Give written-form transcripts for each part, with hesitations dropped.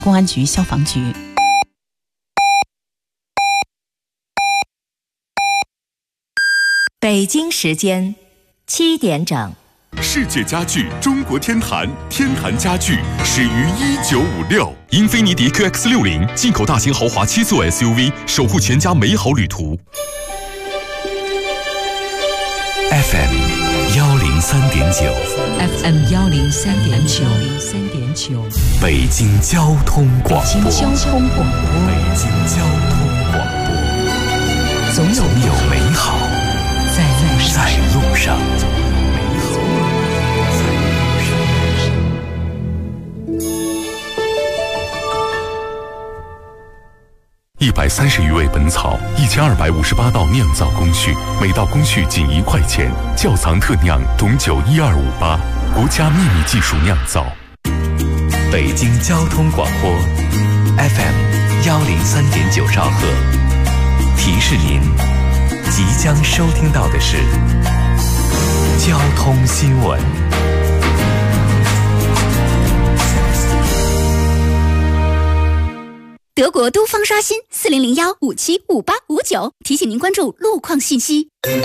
公安局、消防局。 北京时间7点整。 世界家具中国天坛，天坛家具始于1956。英菲尼迪 QX60 进口大型豪华7座 SUV， 守护全家美好旅途。FM 103.9 FM 103.9 北京交通广播。 北京交通广播，总有美好在路上。 130余味本草，1258道酿造工序，每道工序仅1块钱。窖藏特酿董酒12588，国家秘密技术酿造。 北京交通广播 FM 103.9兆赫，提示您即将收听到的是交通新闻。 德国都方刷新4001575859，提醒您关注路况信息。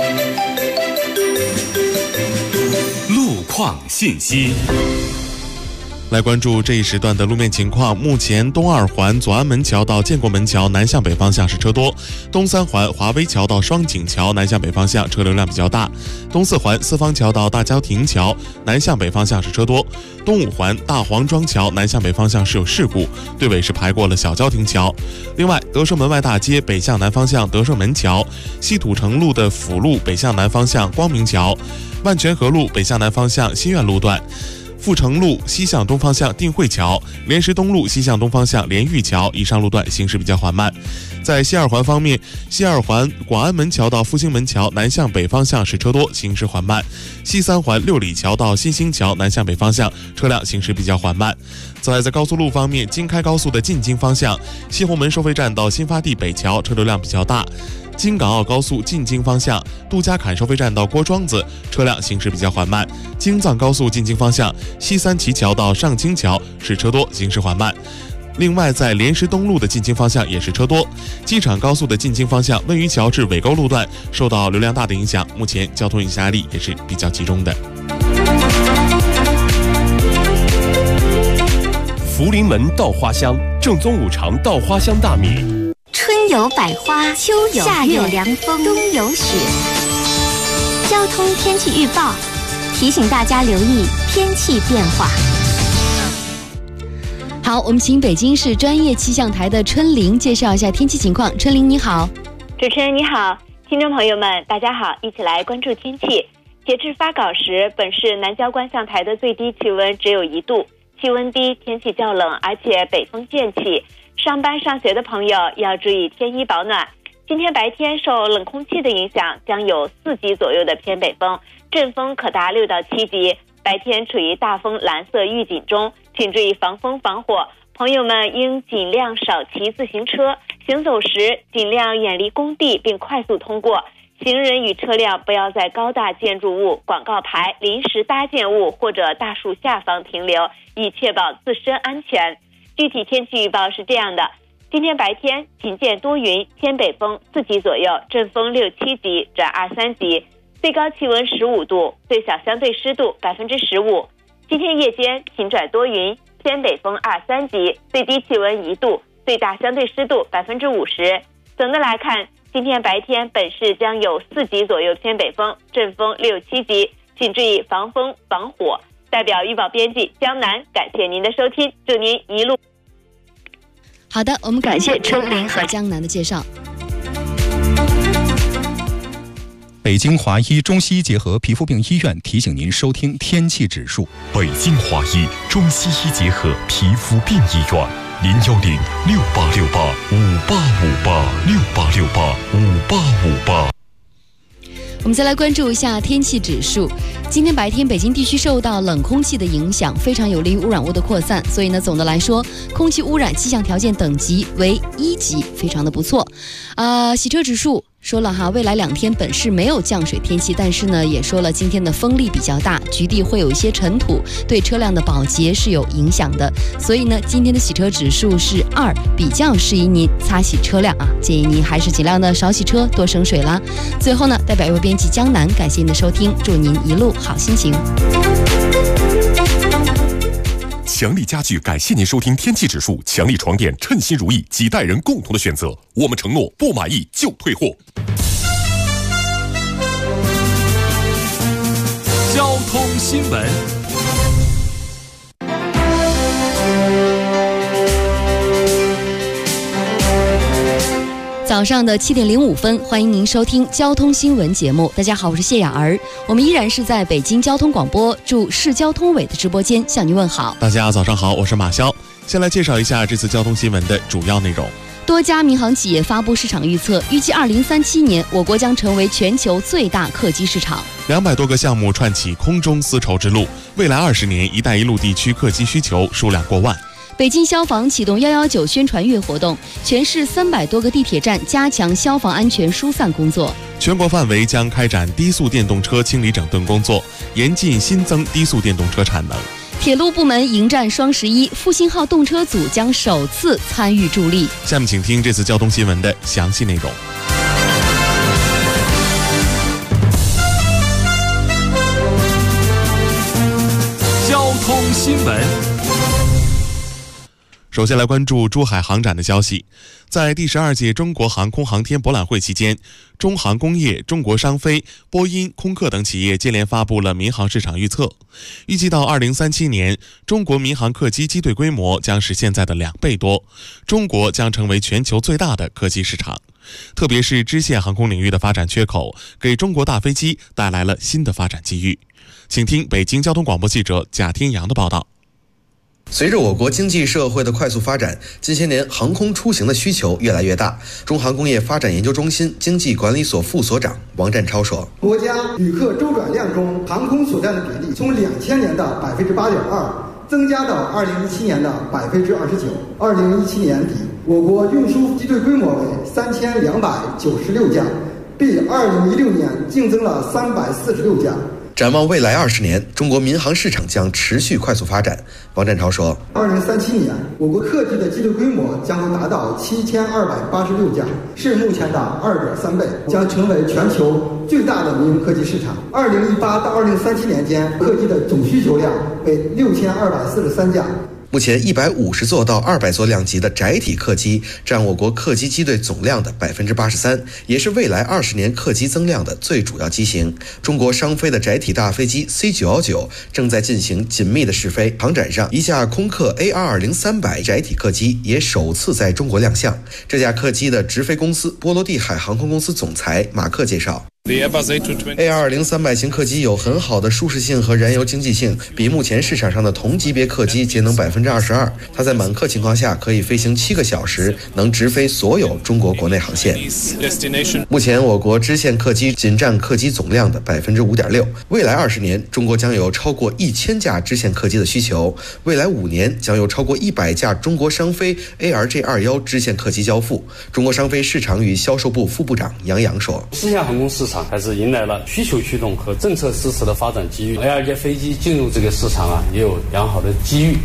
路况信息。 来关注这一时段的路面情况。目前东二环左安门桥到建国门桥南向北方向是车多，东三环华威桥到双井桥南向北方向车流量比较大，东四环四方桥到大郊亭桥南向北方向是车多，东五环大黄庄桥南向北方向是有事故，队尾是排过了小郊亭桥。另外，德胜门外大街北向南方向德胜门桥，西土城路的辅路北向南方向光明桥，万泉河路北向南方向新苑路段，阜成路西向东方向定慧桥，莲石东路西向东方向莲玉桥以上路段行驶比较缓慢。在西二环方面，西二环广安门桥到复兴门桥南向北方向是车多，行驶缓慢。西三环六里桥到新兴桥南向北方向车辆行驶比较缓慢。在高速路方面，京开高速的进京方向，西红门收费站到新发地北桥车流量比较大。京港澳高速进京方向，杜家坎收费站到郭庄子车辆行驶比较缓慢。京藏高速进京方向，西三旗桥到上清桥是车多，行驶缓慢。另外，在莲石东路的进京方向也是车多。机场高速的进京方向，温榆桥至尾沟路段受到流量大的影响，目前交通压力也是比较集中的。 福临门稻花香，正宗五常稻花香大米。 春有百花，秋有夏有凉风，冬有雪。交通天气预报提醒大家留意天气变化。 好，我们请北京市专业气象台的春玲介绍一下天气情况。春玲你好。 主持人你好，听众朋友们大家好，一起来关注天气。截至发稿时，本市南郊观象台的最低气温只有1度，气温低，天气较冷，而且北风渐起。上班上学的朋友要注意添衣保暖。今天白天受冷空气的影响，将有4级左右的偏北风，阵风可达6到7级。白天处于大风蓝色预警中，请注意防风防火。朋友们应尽量少骑自行车，行走时尽量远离工地并快速通过。行人与车辆不要在高大建筑物、广告牌、临时搭建物或者大树下方停留，以确保自身安全。具体天气预报是这样的：今天白天晴见多云，偏北风4级左右，阵风6、7级转2、3级，最高气温15度，最小相对湿度15%。今天夜间晴转多云，偏北风2、3级，最低气温1度，最大相对湿度50%。总的来看，今天白天本市将有4级左右偏北风，阵风6、7级，请注意防风防火。代表预报编辑江南，感谢您的收听，祝您一路好的，我们感谢春玲和江南的介绍。 北京华医中西医结合皮肤病医院提醒您收听天气指数。 北京华医中西医结合皮肤病医院，0106868585868685858。 我们再来关注一下天气指数。今天白天北京地区受到冷空气的影响，非常有利于污染物的扩散，所以呢，总的来说，空气污染气象条件等级为1级，非常的不错。洗车指数说了哈，未来2天本市没有降水天气，但是呢，也说了今天的风力比较大，局地会有一些尘土，对车辆的保洁是有影响的。所以呢，今天的洗车指数是2，比较适宜您擦洗车辆啊，建议您还是尽量的少洗车，多省水啦。最后呢，代表邮编辑江南，感谢您的收听，祝您一路好心情。 强力家具感谢您收听天气指数，强力床垫称心如意，几代人共同的选择，我们承诺不满意就退货。交通新闻。 早上的7点05分，欢迎您收听交通新闻节目。大家好，我是谢雅儿，我们依然是在北京交通广播驻市交通委的直播间向您问好。 大家早上好，我是马潇。先来介绍一下这次交通新闻的主要内容。 多家民航企业发布市场预测，预计2037年我国将成为全球最大客机市场。 200多个项目串起空中丝绸之路，未来20年一带一路地区客机需求数量过万。 北京消防启动119宣传月活动，全市300多个地铁站加强消防安全疏散工作。 全国范围将开展低速电动车清理整顿工作，严禁新增低速电动车产能。 铁路部门迎战双11，复兴号动车组将首次参与助力。 下面请听这次交通新闻的详细内容。 交通新闻。 首先来关注珠海航展的消息。在第12届中国航空航天博览会期间，中航工业、中国商飞、波音、空客等企业接连发布了民航市场预测。预计到2037年，中国民航客机机队规模将是现在的2倍多，中国将成为全球最大的客机市场。特别是支线航空领域的发展缺口，给中国大飞机带来了新的发展机遇。请听北京交通广播记者贾天阳的报道。 随着我国经济社会的快速发展，近些年航空出行的需求越来越大。中航工业发展研究中心经济管理所副所长王占超说：“ 国家旅客周转量中航空所占的比例从2000年的8.2%增加到2017年的29%。2017年底，我国运输机队规模为3296架，比2016年净增了346架。” 展望未来20年，中国民航市场将持续快速发展。王占超说 ：“2037年，我国客机的机队规模将会达到7286架，是目前的2.3倍，将成为全球最大的民用客机市场。2018到2037年间，客机的总需求量为6243架。” 目前150座到200座量级的载体客机占我国客机机队总量的83%，也是未来20年客机增量的最主要机型。中国商飞的载体大飞机 C919 正在进行紧密的试飞。航展上，一架空客 AR0300 载体客机也首次在中国亮相。这架客机的直飞公司波罗的海航空公司总裁马克介绍，AR0300 型客机有很好的舒适性和燃油经济性，比目前市场上的同级别客机节能22%。它在满客情况下可以飞行7个小时，能直飞所有中国国内航线。目前我国支线客机仅占客机总量的5.6%，未来20年，中国将有超过1000架支线客机的需求，未来5年将有超过100架中国商飞 ARJ21 支线客机交付。中国商飞市场与销售部副部长杨洋说：“ 支线航空市场还是迎来了需求驱动和政策支持的发展机遇。ARJ飞机进入这个市场也有良好的机遇。”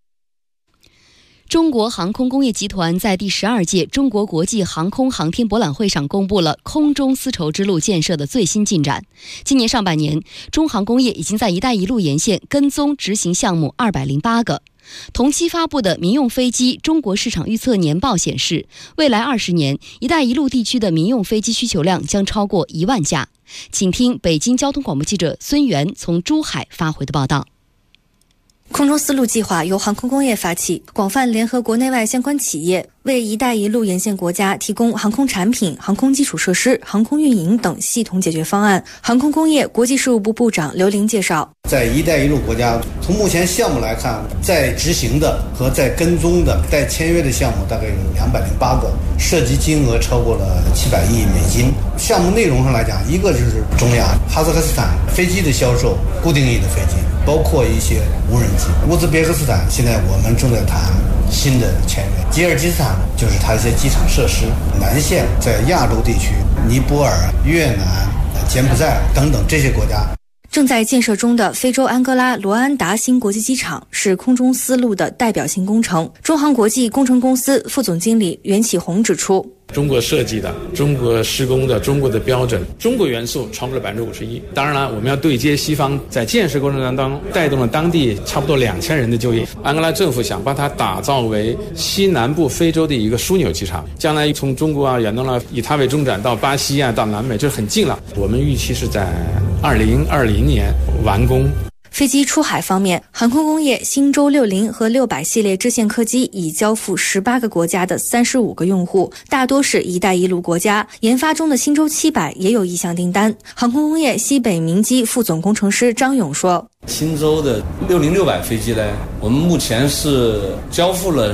中国航空工业集团在第12届中国国际航空航天博览会上公布了空中丝绸之路建设的最新进展。今年上半年，中航工业已经在“一带一路”沿线跟踪执行项目208个。同期发布的民用飞机中国市场预测年报显示，未来20年，“一带一路”地区的民用飞机需求量将超过1万架。请听北京交通广播记者孙源从珠海发回的报道。 空中丝路计划由航空工业发起，广泛联合国内外相关企业，为“一带一路”沿线国家提供航空产品、航空基础设施、航空运营等系统解决方案。航空工业国际事务部部长刘玲介绍， 在“一带一路”国家，从目前项目来看，在执行的和在跟踪的、待签约的项目大概有208个，涉及金额超过了700亿美金。项目内容上来讲，一个就是中亚、哈萨克斯坦飞机的销售，固定翼的飞机，包括一些无人机。乌兹别克斯坦现在我们正在谈新的签约。吉尔吉斯斯坦就是它一些机场设施，南线在亚洲地区，尼泊尔、越南、柬埔寨等等这些国家。 正在建设中的非洲安哥拉罗安达新国际机场是空中丝路的代表性工程。中航国际工程公司副总经理袁启红指出， 中国设计的、中国施工的、中国的标准，中国元素超过了51%。当然了，我们要对接西方，在建设过程当中带动了当地差不多2000人的就业。安哥拉政府想把它打造为西南部非洲的一个枢纽机场，将来从中国远东以它为中转到巴西到南美，这很近了。我们预期是在2020年完工。 飞机出海方面，航空工业新舟60和600系列支线客机已交付18个国家的35个用户，大多是一带一路国家。研发中的新舟700也有意向订单。航空工业西北明基副总工程师张勇说， 新舟的60、600飞机呢，我们目前是交付了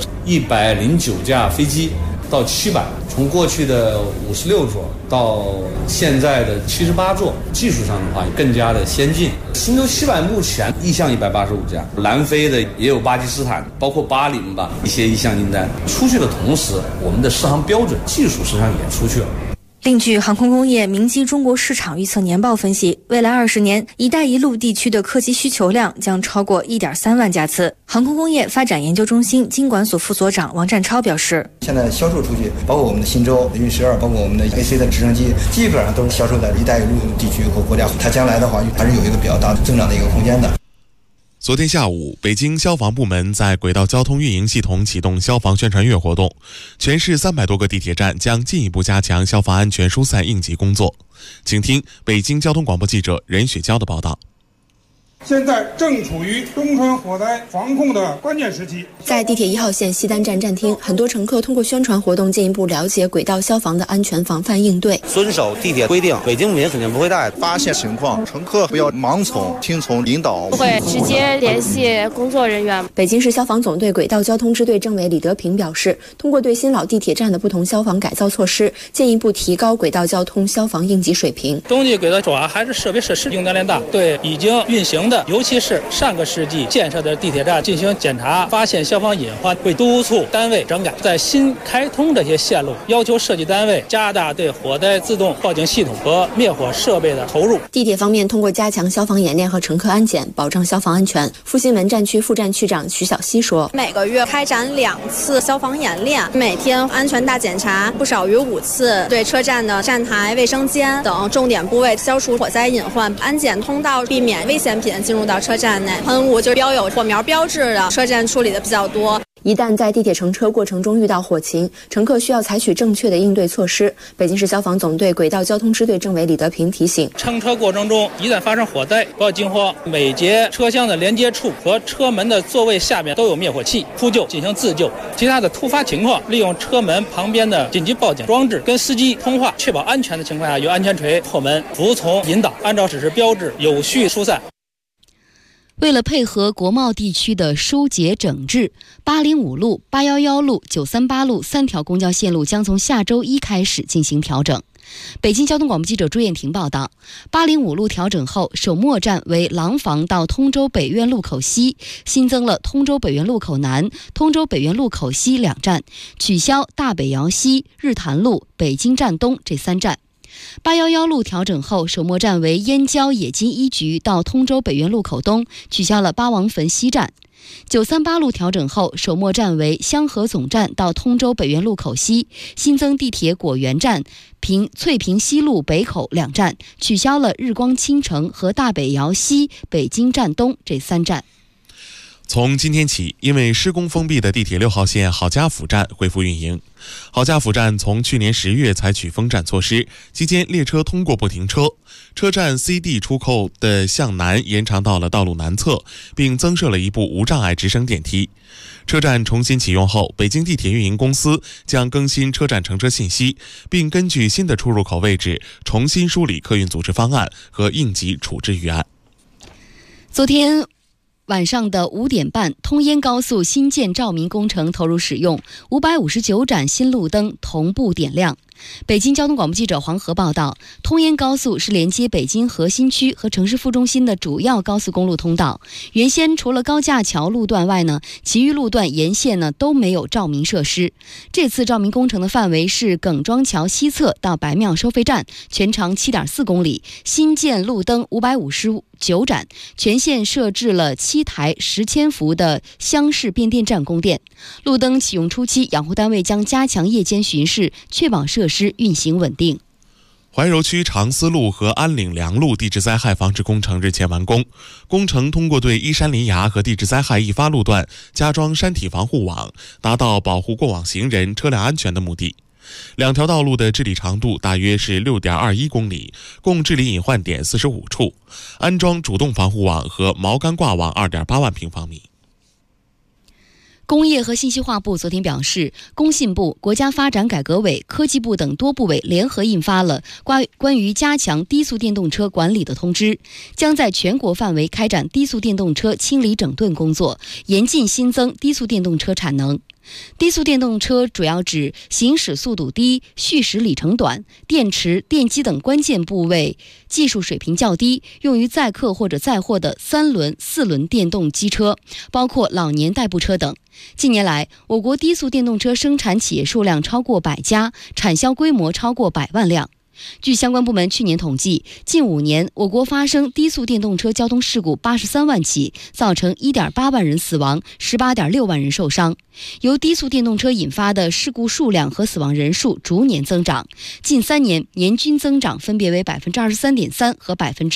109架飞机到700，从过去的56座到现在的78座，技术上的话更加的先进。新舟700目前意向185架，南非的也有巴基斯坦，包括巴林吧，一些意向订单出去的同时，我们的适航标准技术实际上也出去了。 另据航空工业明基中国市场预测年报分析，未来20年，一带一路地区的客机需求量将超过1.3万架次。航空工业发展研究中心经管所副所长王占超表示， 现在销售出去，包括我们的新舟、运12，包括我们的 AC 的直升机，基本上都是销售在一带一路地区和国家。它将来的话，还是有一个比较大的增长的一个空间的。 昨天下午，北京消防部门在轨道交通运营系统启动消防宣传月活动，全市300多个地铁站将进一步加强消防安全疏散应急工作。请听北京交通广播记者任雪娇的报道。 现在正处于冬川火灾防控的关键时期。 在地铁1号线西单站站厅，很多乘客通过宣传活动进一步了解轨道消防的安全防范应对。 遵守地铁规定，违禁物品肯定不会带。发现情况，乘客不要盲从，听从引导。 会直接联系工作人员。 北京市消防总队轨道交通支队政委李德平表示，通过对新老地铁站的不同消防改造措施，进一步提高轨道交通消防应急水平。 冬季轨道主要还是设备设施用电量大，对已经运行的，尤其是上个世纪建设的地铁站进行检查，发现消防隐患，会督促单位整改。在新开通这些线路，要求设计单位加大对火灾自动报警系统和灭火设备的投入。 地铁方面，通过加强消防演练和乘客安检，保障消防安全。复兴门站区副站区长徐小溪说， 每个月开展2次消防演练，每天安全大检查不少于5次，对车站的站台、卫生间等重点部位消除火灾隐患，安检通道，避免危险品进入到车站内。喷雾就标有火苗标志的车站处理的比较多。 一旦在地铁乘车过程中遇到火情，乘客需要采取正确的应对措施。北京市消防总队轨道交通支队政委李德平提醒， 乘车过程中一旦发生火灾，不要惊慌，每节车厢的连接处和车门的座位下面都有灭火器，呼救进行自救。其他的突发情况，利用车门旁边的紧急报警装置跟司机通话，确保安全的情况下，用安全锤破门，服从引导，按照指示标志有序疏散。 为了配合国贸地区的疏解整治，805路、811路、938路3条公交线路将从下周1开始进行调整。北京交通广播记者朱艳婷报道，805路调整后，首末站为廊坊到通州北苑路口西，新增了通州北苑路口南、通州北苑路口西2站，取消大北窑西、日坛路、北京站东这3站。811路调整后，首末站为燕郊冶金一局到通州北苑路口东，取消了八王坟西站。938路调整后，首末站为香河总站到通州北苑路口西，新增地铁果园站、翠屏西路北口2站，取消了日光倾城和大北窑西、北京站东这3站。 从今天起，因为施工封闭的地铁6号线郝家府站恢复运营。郝家府站从去年10月采取封站措施，期间列车通过不停车，车站 CD 出口的向南延长到了道路南侧，并增设了一部无障碍直升电梯。车站重新启用后，北京地铁运营公司将更新车站乘车信息，并根据新的出入口位置重新梳理客运组织方案和应急处置预案。 昨天晚上的5点半，通燕高速新建照明工程投入使用，559盏新路灯同步点亮。 北京交通广播记者黄河报道，通燕高速是连接北京核心区和城市副中心的主要高速公路通道。原先除了高架桥路段外呢，其余路段沿线呢都没有照明设施。这次照明工程的范围是耿庄桥西侧到白庙收费站，全长7.4公里，新建路灯559盏，全线设置了7台10千伏的厢式变电站供电。路灯启用初期，养护单位将加强夜间巡视，确保设施运行稳定。 怀柔区长思路和安岭梁路地质灾害防治工程日前完工，工程通过对依山林崖和地质灾害易发路段加装山体防护网，达到保护过往行人、车辆安全的目的。两条道路的治理长度大约是6.21公里，共治理隐患点45处，安装主动防护网和锚杆挂网2.8万平方米。 工业和信息化部昨天表示，工信部、国家发展改革委、科技部等多部委联合印发了关于加强低速电动车管理的通知，将在全国范围开展低速电动车清理整顿工作，严禁新增低速电动车产能。低速电动车主要指行驶速度低、续驶里程短、电池、电机等关键部位技术水平较低，用于载客或者载货的3轮、4轮电动机车，包括老年代步车等。近年来，我国低速电动车生产企业数量超过100家，产销规模超过100万辆。据相关部门去年统计，近5年我国发生低速电动车交通事故83万起，造成1.8万人死亡，18.6万人受伤。由低速电动车引发的事故数量和死亡人数逐年增长，近3年年均增长分别为23.3%和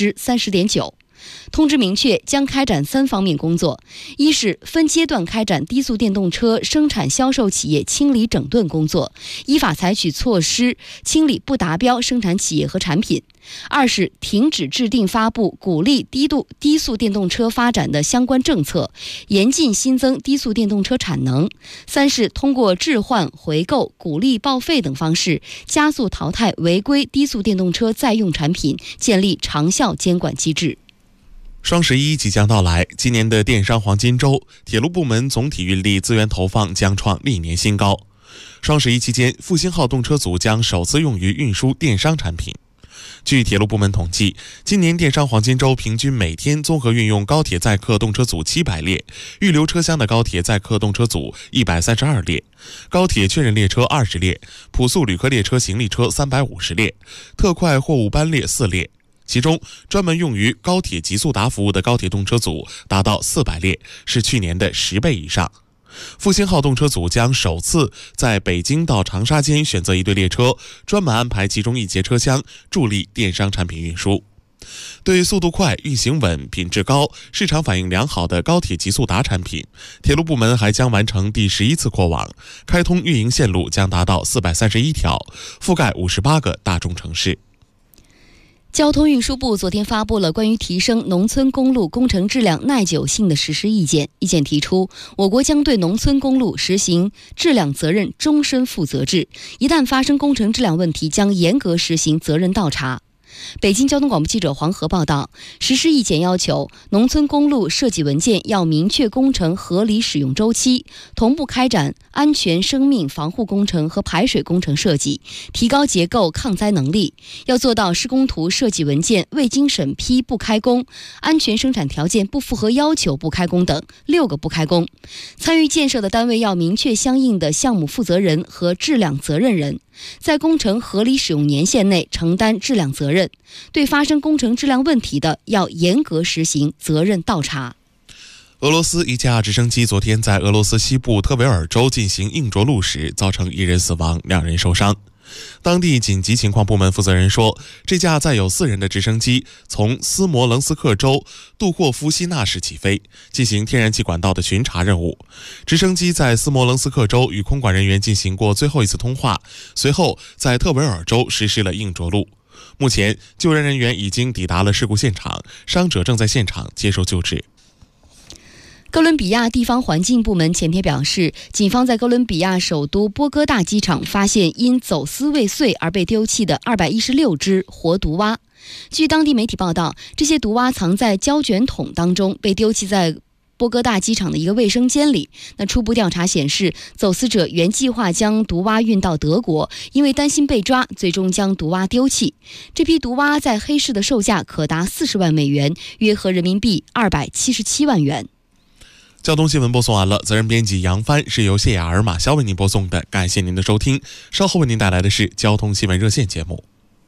30.9%。通知明确，将开展3方面工作：一是分阶段开展低速电动车生产销售企业清理整顿工作，依法采取措施清理不达标生产企业和产品；二是停止制定发布鼓励低速电动车发展的相关政策，严禁新增低速电动车产能；三是通过置换、回购、鼓励报废等方式，加速淘汰违规低速电动车在用产品，建立长效监管机制。 双11即将到来，今年的电商黄金周，铁路部门总体运力资源投放将创历年新高。双11期间，复兴号动车组将首次用于运输电商产品。据铁路部门统计，今年电商黄金周平均每天综合运用高铁载客动车组700列，预留车厢的高铁载客动车组132列，高铁确认列车20列，普速旅客列车行李车350列，特快货物班列4列。其中，专门用于高铁极速达服务的高铁动车组达到400列，是去年的10倍以上。复兴号动车组将首次在北京到长沙间选择一对列车，专门安排其中1节车厢，助力电商产品运输。对速度快、运行稳、品质高、市场反应良好的高铁极速达产品，铁路部门还将完成第11次扩网，开通运营线路将达到431条，覆盖58个大中城市。 交通运输部昨天发布了关于提升农村公路工程质量耐久性的实施意见。意见提出，我国将对农村公路实行质量责任终身负责制，一旦发生工程质量问题，将严格实行责任倒查。北京交通广播记者黄河报道，实施意见要求，农村公路设计文件要明确工程合理使用周期，同步开展安全生命防护工程和排水工程设计，提高结构抗灾能力。要做到施工图设计文件未经审批不开工，安全生产条件不符合要求不开工等6个不开工。参与建设的单位要明确相应的项目负责人和质量责任人，在工程合理使用年限内承担质量责任，对发生工程质量问题的，要严格实行责任倒查。 俄罗斯一架直升机昨天在俄罗斯西部特维尔州进行硬着陆时，造成1人死亡，2人受伤。当地紧急情况部门负责人说，这架载有4人的直升机从斯摩棱斯克州杜霍夫希纳市起飞，进行天然气管道的巡查任务。直升机在斯摩棱斯克州与空管人员进行过最后一次通话，随后在特维尔州实施了硬着陆。目前，救援人员已经抵达了事故现场，伤者正在现场接受救治。 哥伦比亚地方环境部门前天表示，警方在哥伦比亚首都波哥大机场发现因走私未遂而被丢弃的216只活毒蛙。据当地媒体报道，这些毒蛙藏在胶卷桶当中，被丢弃在波哥大机场的一个卫生间里。那初步调查显示，走私者原计划将毒蛙运到德国，因为担心被抓，最终将毒蛙丢弃。这批毒蛙在黑市的售价可达40万美元，约合人民币277万元。 交通新闻播送完了，责任编辑杨帆，是由谢雅儿、马潇为您播送的，感谢您的收听。稍后为您带来的是交通新闻热线节目。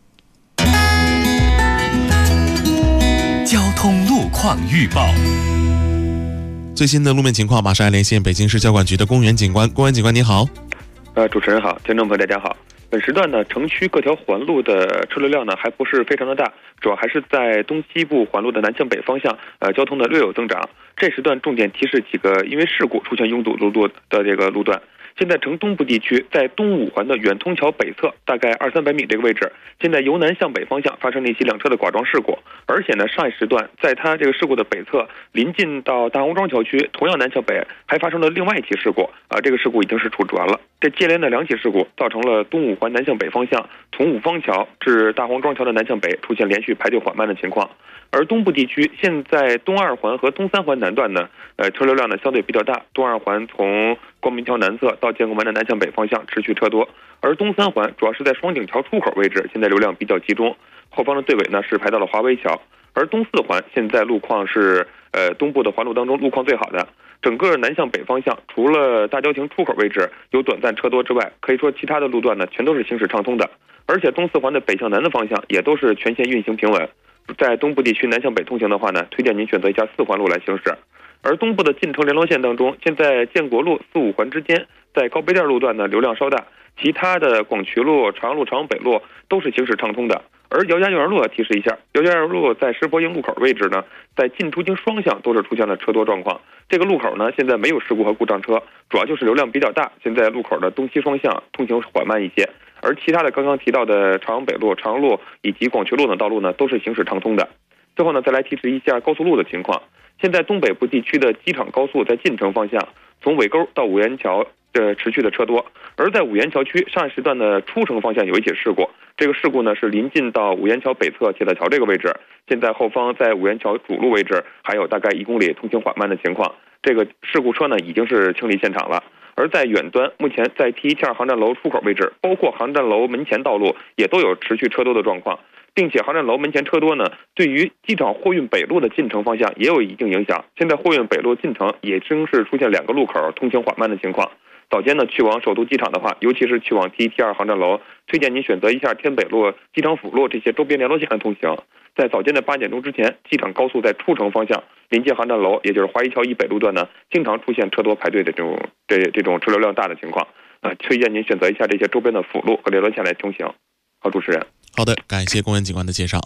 交通路况预报。 最新的路面情况，马上来连线北京市交管局的公园警官。公园警官你好。 主持人好，听众朋友大家好。本时段呢，城区各条环路的车流量呢还不是非常的大，主要还是在东西部环路的南向北方向，交通的略有增长。这时段重点提示几个因为事故出现拥堵路的这个路段。现在城东部地区在东五环的远通桥北侧大概200-300米这个位置，现在由南向北方向发生了一起两车的剐撞事故，而且呢上一时段在它这个事故的北侧临近到大红庄桥区，同样南向北还发生了另外一起事故这个事故已经是处置完了。这接连的两起事故造成了东五环南向北方向从五方桥至大红庄桥的南向北出现连续排队缓慢的情况。而东部地区现在东二环和东三环南段呢，车流量呢相对比较大。东二环从光明桥南侧到建国门的南向北方向持续车多，而东三环主要是在双井桥出口位置，现在流量比较集中，后方的队尾呢是排到了华威桥。而东四环现在路况是东部的环路当中路况最好的，整个南向北方向除了大郊亭出口位置有短暂车多之外，可以说其他的路段呢全都是行驶畅通的，而且东四环的北向南的方向也都是全线运行平稳。在东部地区南向北通行的话呢，推荐您选择一下4环路来行驶。而东部的进城联络线当中，现在建国路4、5环之间，在高碑店路段呢流量稍大，其他的广渠路、朝阳路、朝阳北路都是行驶畅通的。而姚家园路提示一下，姚家园路在石佛营路口位置呢，在进出京双向都是出现了车多状况。这个路口呢现在没有事故和故障车，主要就是流量比较大，现在路口的东西双向通行缓慢一些。而其他的刚刚提到的朝阳北路、朝阳路以及广渠路等道路呢都是行驶畅通的。最后呢再来提示一下高速路的情况。现在东北部地区的机场高速在进城方向，从尾沟到五元桥持续的车多，而在五元桥区上一时段的出城方向有一起事故，这个事故呢是临近到五元桥北侧铁道桥这个位置，现在后方在五元桥主路位置还有大概1公里通行缓慢的情况，这个事故车呢已经是清理现场了。而在远端，目前在 T172航站楼出口位置，包括航站楼门前道路也都有持续车多的状况，并且航站楼门前车多呢，对于机场货运北路的进城方向也有一定影响。现在货运北路进城也正是出现2个路口通行缓慢的情况。早间呢去往首都机场的话，尤其是去往 T172航站楼，推荐您选择一下天北路、机场辅路这些周边联络线的通行。在早间的8点钟之前，机场高速在出城方向临近航站楼，也就是华谊桥以北路段呢，经常出现车多排队的这种车流量大的情况。推荐您选择一下这些周边的辅路和联络线来通行。好，主持人。 好的，感谢公安警官的介绍。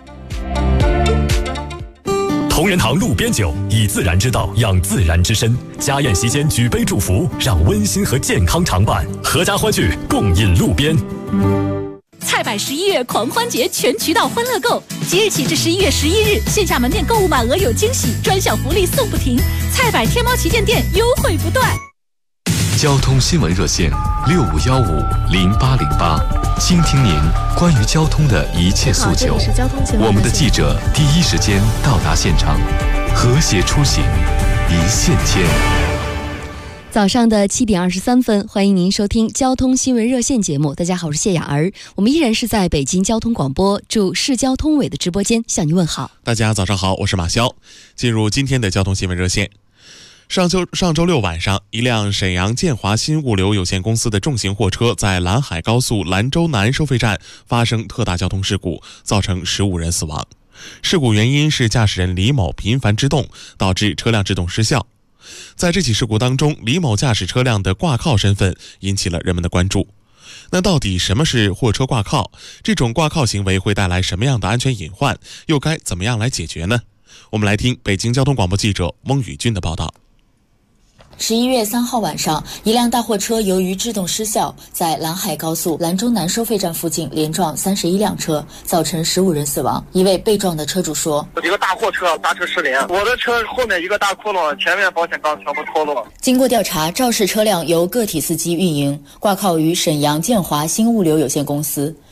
同仁堂路边酒，以自然之道养自然之身。家宴席间举杯祝福，让温馨和健康常伴，阖家欢聚，共饮路边。 菜百11月狂欢节全渠道欢乐购，即日起至11月11日，线下门店购物满额有惊喜，专享福利送不停。菜百天猫旗舰店优惠不断。 交通新闻热线65150808，倾听您关于交通的一切诉求。我们的记者第一时间到达现场，和谐出行，一线牵。 早上的7点23分，欢迎您收听交通新闻热线节目。大家好，我是谢雅儿，我们依然是在北京交通广播驻市交通委的直播间向您问好。 大家早上好，我是马潇。进入今天的交通新闻热线。上周六晚上，一辆沈阳建华新物流有限公司的重型货车在兰海高速兰州南收费站发生特大交通事故，造成15人死亡。事故原因是驾驶人李某频繁制动，导致车辆制动失效。在这起事故当中，李某驾驶车辆的挂靠身份引起了人们的关注。那到底什么是货车挂靠？这种挂靠行为会带来什么样的安全隐患？又该怎么样来解决呢？我们来听北京交通广播记者翁宇军的报道。 11月3号晚上，一辆大货车由于制动失效，在兰海高速兰州南收费站附近连撞31辆车，造成15人死亡。一位被撞的车主说：“ 一个大货车刹车失灵，我的车后面一个大窟窿，前面保险杠全部脱落。” 经过调查，肇事车辆由个体司机运营，挂靠于沈阳建华新物流有限公司。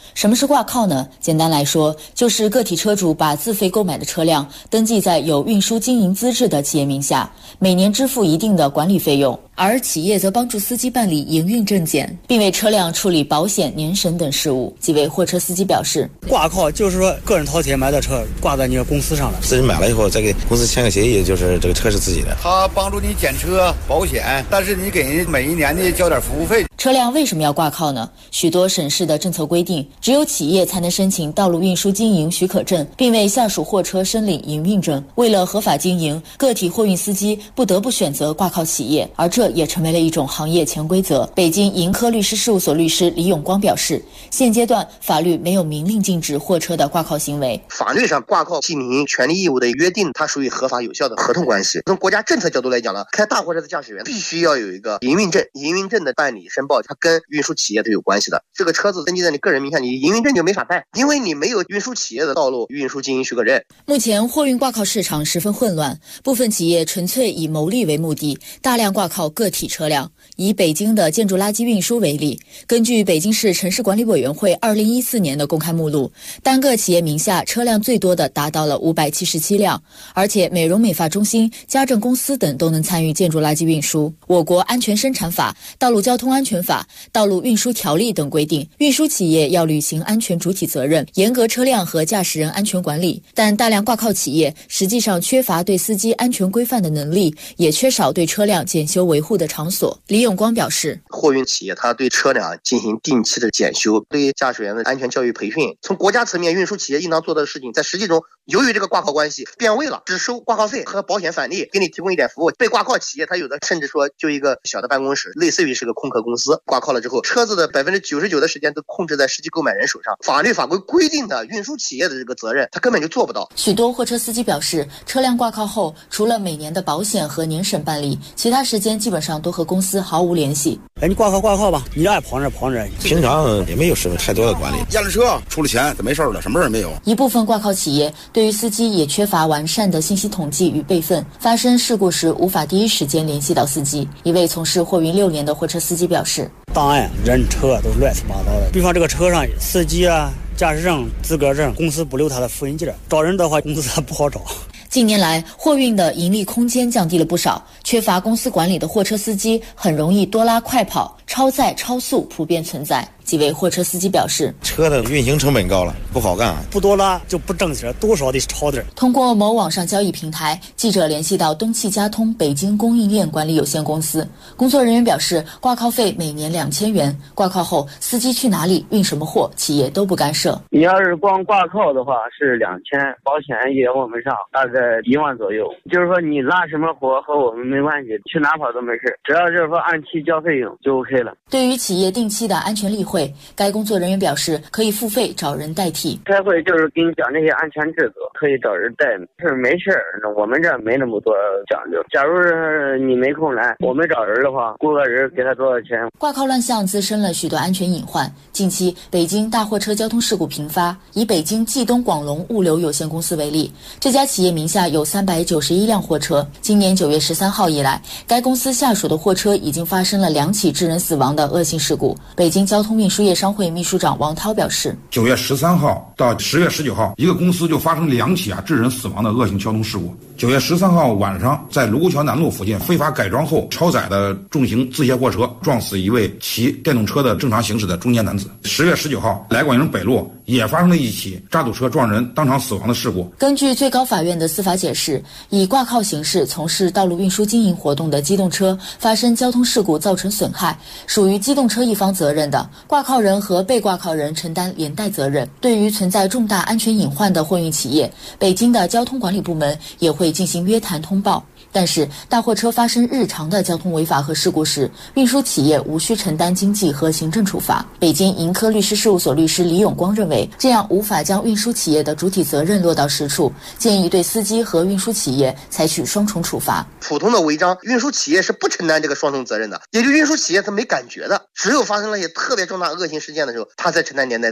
什么是挂靠呢？简单来说，就是个体车主把自费购买的车辆登记在有运输经营资质的企业名下，每年支付一定的管理费用，而企业则帮助司机办理营运证件，并为车辆处理保险、年审等事务。几位货车司机表示， 挂靠就是说个人掏钱买的车挂在你的公司上了， 自己买了以后再给公司签个协议，就是这个车是自己的。 他帮助你检车、保险，但是你给人每一年的交点服务费。 车辆为什么要挂靠呢？许多省市的政策规定，只有企业才能申请道路运输经营许可证，并为下属货车申领营运证。为了合法经营，个体货运司机不得不选择挂靠企业，而这也成为了一种行业潜规则。北京盈科律师事务所律师李永光表示，现阶段法律没有明令禁止货车的挂靠行为。 法律上挂靠记明权利义务的约定，它属于合法有效的合同关系。从国家政策角度来讲呢，开大货车的驾驶员必须要有一个营运证，营运证的办理申报，它跟运输企业都有关系的。这个车子登记在你个人名下，你营运证就没法办，因为你没有运输企业的道路运输经营许可证。 目前货运挂靠市场十分混乱，部分企业纯粹以牟利为目的，大量挂靠个体车辆。以北京的建筑垃圾运输为例，根据北京市城市管理委员会2014年的公开目录，单个企业名下车辆最多的达到了577辆，而且美容美发中心、家政公司等都能参与建筑垃圾运输。我国安全生产法、道路交通安全法、道路运输条例等规定，运输企业要履行安全主体责任，严格车辆和驾驶人安全管理。但大量挂靠企业实际上缺乏对司机安全规范的能力，也缺少对车辆检修维护的场所。李永光表示， 货运企业它对车辆进行定期的检修，对驾驶员的安全教育培训。从国家层面，运输企业应当做的事情，在实际中由于这个挂靠关系变味了，只收挂靠费和保险返利，给你提供一点服务。被挂靠企业它有的甚至说就一个小的办公室，类似于是个空壳公司。挂靠了之后，车子的99%的时间都控制在实际购买人手上，法律法规规定的运输企业的这个责任他根本就做不到。 许多货车司机表示，车辆挂靠后，除了每年的保险和年审办理，其他时间基本上都和公司毫无联系。 你挂靠吧，你爱跑着。 平常也没有什么太多的管理， 验了车出了钱就没事了，什么事也没有。 一部分挂靠企业对于司机也缺乏完善的信息统计与备份，发生事故时无法第一时间联系到司机。一位从事货运6年的货车司机表示， 档案、人车都乱七八糟的，比方这个车上司机啊、驾驶证、资格证，公司不留他的复印件，找人的话公司不好找。 近年来，货运的盈利空间降低了不少，缺乏公司管理的货车司机很容易多拉快跑、超载超速普遍存在。几位货车司机表示， 车的运行成本高了，不好干， 不多拉就不挣钱，多少得超点。 通过某网上交易平台，记者联系到东汽佳通北京供应链管理有限公司，工作人员表示，挂靠费每年2000元，挂靠后司机去哪里运什么货，企业都不干涉。 你要是光挂靠的话是2000，保险也往上大概1万左右。就是说你拉什么活和我们没关系，去哪跑都没事，只要就是说按期交费用就 OK 了。 对于企业定期的安全例会，该工作人员表示可以付费找人代替。 开会就是给你讲这些安全制度，可以找人代。是没事，我们这没那么多讲究。假如是你没空来，我们找人的话，雇个人给他多少钱？ 挂靠乱象滋生了许多安全隐患。近期，北京大货车交通事故频发。以北京冀东广龙物流有限公司为例，这家企业名下有391辆货车。今年9月13号以来，该公司下属的货车已经发生了2起致人死亡的恶性事故。北京交通运输业商会秘书长王涛表示 ，9月13号到10月19号，一个公司就发生2起致人死亡的恶性交通事故。9月13号晚上，在卢沟桥南路附近非法改装后超载的重型自卸货车撞死一位骑电动车的正常行驶的中年男子。10月19号，来广营北路也发生了1起渣土车撞人当场死亡的事故。 根据最高法院的司法解释，以挂靠形式从事道路运输经营活动的机动车发生交通事故造成损害，属于机动车一方责任的，挂靠人和被挂靠人承担连带责任。对于存在重大安全隐患的货运企业，北京的交通管理部门也会进行约谈通报。但是，大货车发生日常的交通违法和事故时，运输企业无需承担经济和行政处罚。北京盈科律师事务所律师李永光认为，这样无法将运输企业的主体责任落到实处，建议对司机和运输企业采取双重处罚。 普通的违章，运输企业是不承担这个双重责任的，也就运输企业他没感觉的，只有发生了一些特别重大恶性事件的时候，他才承担连带责任。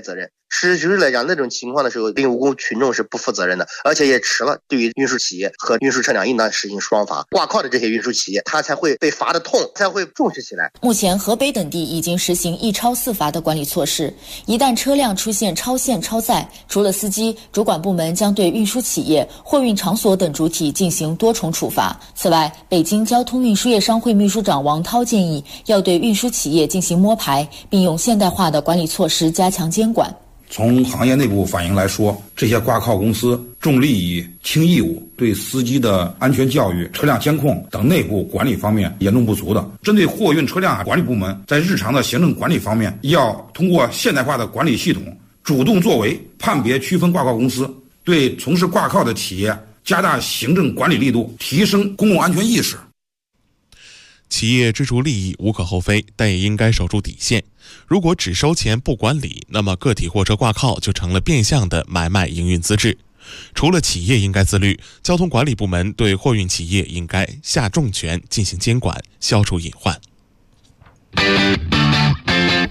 实事求是来讲，那种情况的时候，对无辜群众是不负责任的，而且也迟了对于运输企业和运输车辆应当实行双罚。挂靠的这些运输企业，他才会被罚的痛，才会重视起来。 目前，河北等地已经实行一超四罚的管理措施，一旦车辆出现超限超载，除了司机，主管部门将对运输企业、货运场所等主体进行多重处罚。此外，北京交通运输业商会秘书长王涛建议，要对运输企业进行摸排，并用现代化的管理措施加强监管。 从行业内部反映来说，这些挂靠公司重利益轻义务，对司机的安全教育、车辆监控等内部管理方面严重不足的。针对货运车辆管理部门，在日常的行政管理方面，要通过现代化的管理系统，主动作为，判别区分挂靠公司，对从事挂靠的企业加大行政管理力度，提升公共安全意识。 企业追逐利益无可厚非，但也应该守住底线。如果只收钱不管理，那么个体货车挂靠就成了变相的买卖营运资质。除了企业应该自律，交通管理部门对货运企业应该下重拳进行监管，消除隐患。